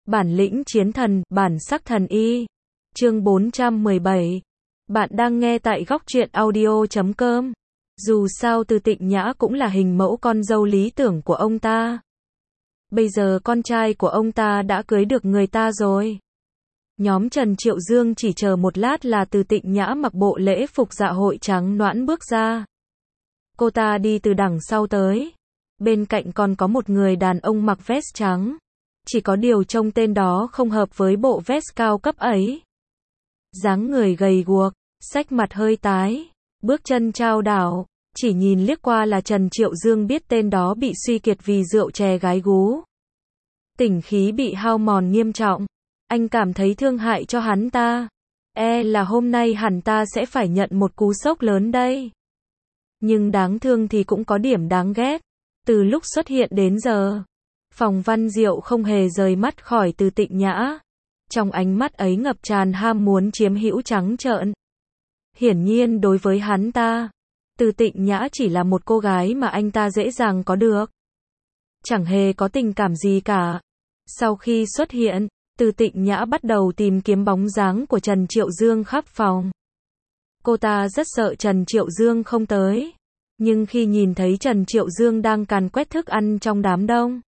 Bản lĩnh chiến thần, bản sắc thần y. Chương 417. Bạn đang nghe tại góc truyện audio.com. Dù sao Từ Tịnh Nhã cũng là hình mẫu con dâu lý tưởng của ông ta. Bây giờ con trai của ông ta đã cưới được người ta rồi. Nhóm Trần Triệu Dương chỉ chờ một lát là Từ Tịnh Nhã mặc bộ lễ phục dạ hội trắng nõn bước ra. Cô ta đi từ đằng sau tới. Bên cạnh còn có một người đàn ông mặc vest trắng. Chỉ có điều trông tên đó không hợp với bộ vest cao cấp ấy. Dáng người gầy guộc, xách mặt hơi tái, bước chân chao đảo, chỉ nhìn liếc qua là Trần Triệu Dương biết tên đó bị suy kiệt vì rượu chè gái gú. Tỉnh khí bị hao mòn nghiêm trọng, anh cảm thấy thương hại cho hắn ta. Là hôm nay hẳn ta sẽ phải nhận một cú sốc lớn đây. Nhưng đáng thương thì cũng có điểm đáng ghét. Từ lúc xuất hiện đến giờ, Phòng Văn Diệu không hề rời mắt khỏi Từ Tịnh Nhã. Trong ánh mắt ấy ngập tràn ham muốn chiếm hữu trắng trợn. Hiển nhiên đối với hắn ta, Từ Tịnh Nhã chỉ là một cô gái mà anh ta dễ dàng có được. Chẳng hề có tình cảm gì cả. Sau khi xuất hiện, Từ Tịnh Nhã bắt đầu tìm kiếm bóng dáng của Trần Triệu Dương khắp phòng. Cô ta rất sợ Trần Triệu Dương không tới. Nhưng khi nhìn thấy Trần Triệu Dương đang càn quét thức ăn trong đám đông,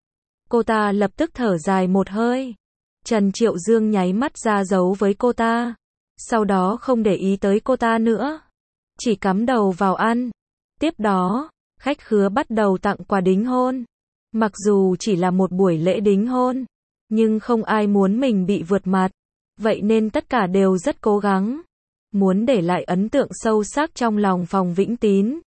cô ta lập tức thở dài một hơi. Trần Triệu Dương nháy mắt ra dấu với cô ta. Sau đó không để ý tới cô ta nữa. Chỉ cắm đầu vào ăn. Tiếp đó, khách khứa bắt đầu tặng quà đính hôn. Mặc dù chỉ là một buổi lễ đính hôn, nhưng không ai muốn mình bị vượt mặt. Vậy nên tất cả đều rất cố gắng, muốn để lại ấn tượng sâu sắc trong lòng Phòng Vĩnh Tín.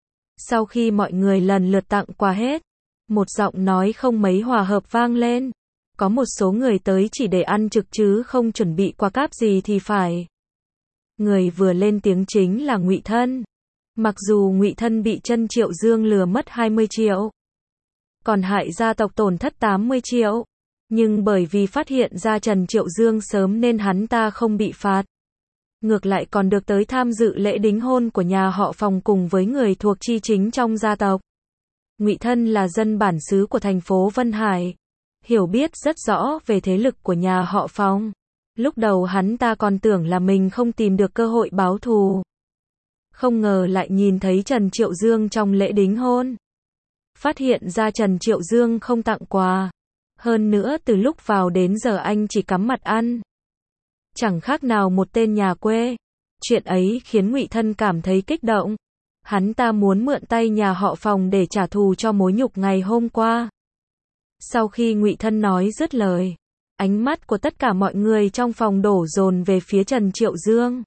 Sau khi mọi người lần lượt tặng quà hết, một giọng nói không mấy hòa hợp vang lên. Có một số người tới chỉ để ăn trực chứ không chuẩn bị quà cáp gì thì phải. Người vừa lên tiếng chính là Ngụy Thân. Mặc dù Ngụy Thân bị Trần Triệu Dương lừa mất 20 triệu, còn hại gia tộc tổn thất 80 triệu, nhưng bởi vì phát hiện ra Trần Triệu Dương sớm nên hắn ta không bị phạt. Ngược lại còn được tới tham dự lễ đính hôn của nhà họ Phòng cùng với người thuộc chi chính trong gia tộc. Ngụy Thân là dân bản xứ của thành phố Vân Hải, hiểu biết rất rõ về thế lực của nhà họ Phòng. Lúc đầu hắn ta còn tưởng là mình không tìm được cơ hội báo thù. Không ngờ lại nhìn thấy Trần Triệu Dương trong lễ đính hôn. Phát hiện ra Trần Triệu Dương không tặng quà. Hơn nữa từ lúc vào đến giờ anh chỉ cắm mặt ăn. Chẳng khác nào một tên nhà quê. Chuyện ấy khiến Ngụy Thân cảm thấy kích động. Hắn ta muốn mượn tay nhà họ Phòng để trả thù cho mối nhục ngày hôm qua. Sau khi Ngụy Thân nói dứt lời, ánh mắt của tất cả mọi người trong phòng đổ dồn về phía Trần Triệu Dương.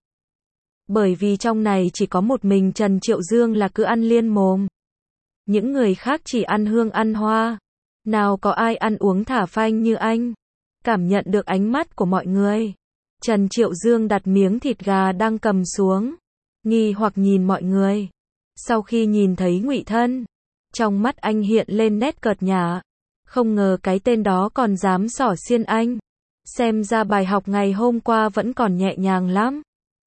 Bởi vì trong này chỉ có một mình Trần Triệu Dương là cứ ăn liên mồm. Những người khác chỉ ăn hương ăn hoa. Nào có ai ăn uống thả phanh như anh. Cảm nhận được ánh mắt của mọi người, Trần Triệu Dương đặt miếng thịt gà đang cầm xuống, nghi hoặc nhìn mọi người. Sau khi nhìn thấy Ngụy Thân, trong mắt anh hiện lên nét cợt nhả. Không ngờ cái tên đó còn dám xỏ xiên anh. Xem ra bài học ngày hôm qua vẫn còn nhẹ nhàng lắm.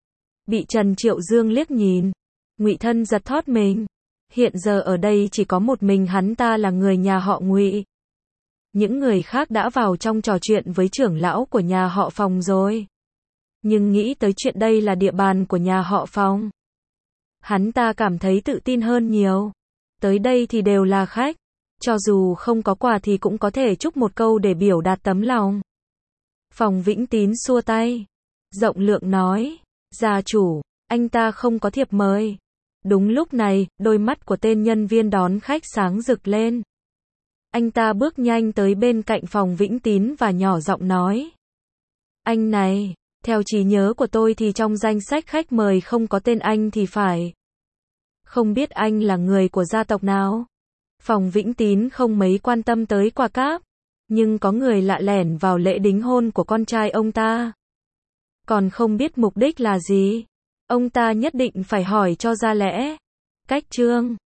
Bị Trần Triệu Dương liếc nhìn, Ngụy Thân giật thót mình. Hiện giờ ở đây chỉ có một mình hắn ta là người nhà họ Ngụy. Những người khác đã vào trong trò chuyện với trưởng lão của nhà họ Phòng rồi. Nhưng nghĩ tới chuyện đây là địa bàn của nhà họ Phòng, hắn ta cảm thấy tự tin hơn nhiều. Tới đây thì đều là khách. Cho dù không có quà thì cũng có thể chúc một câu để biểu đạt tấm lòng. Phòng Vĩnh Tín xua tay, rộng lượng nói, gia chủ, anh ta không có thiệp mời. Đúng lúc này, đôi mắt của tên nhân viên đón khách sáng rực lên. Anh ta bước nhanh tới bên cạnh Phòng Vĩnh Tín và nhỏ giọng nói, anh này, theo trí nhớ của tôi thì trong danh sách khách mời không có tên anh thì phải. Không biết anh là người của gia tộc nào? Phòng Vĩnh Tín không mấy quan tâm tới quà cáp, nhưng có người lạ lẻn vào lễ đính hôn của con trai ông ta. Còn không biết mục đích là gì, ông ta nhất định phải hỏi cho ra lẽ. Cách chương